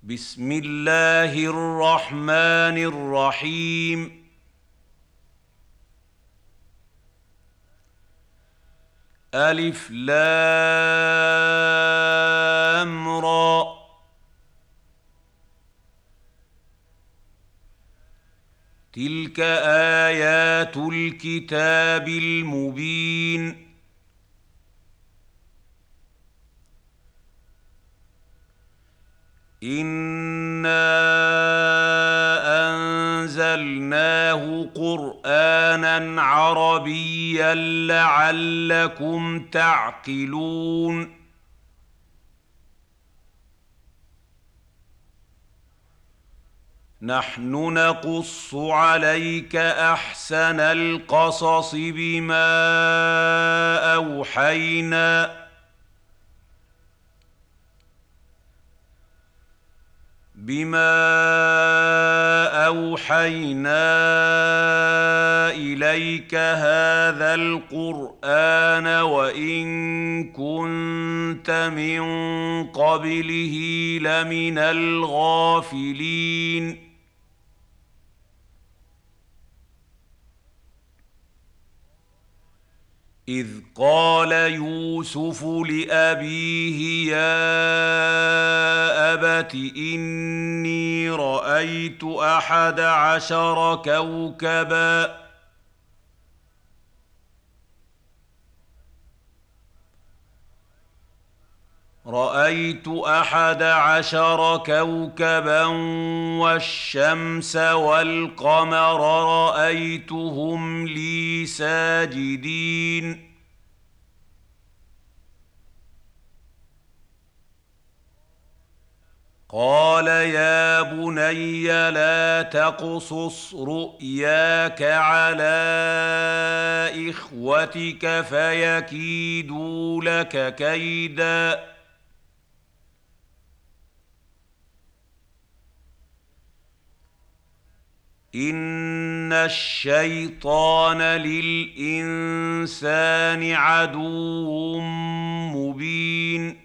بسم الله الرحمن الرحيم. ألف لام را. تلك آيات الكتاب المبين. إنا أنزلناه قرآنا عربيا لعلكم تعقلون. نحن نقص عليك أحسن القصص بما أوحينا إليك هذا القرآن وإن كنت من قبله لمن الغافلين. إذ قال يوسف لأبيه يا أبت إني رأيت 11 كوكبا والشمس والقمر رأيتهم لي ساجدين. قال يا بني لا تقصص رؤياك على إخوتك فيكيدوا لك كيدا. إن الشيطان للإنسان عدو مبين.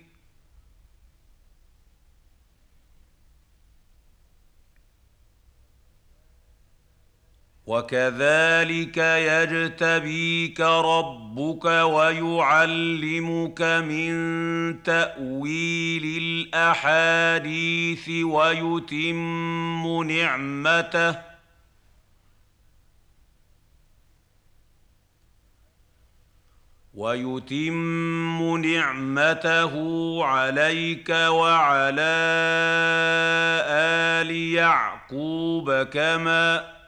وكذلك يجتبيك ربك ويعلمك من تأويل الأحاديث ويتم نعمته عليك وعلى آل يعقوب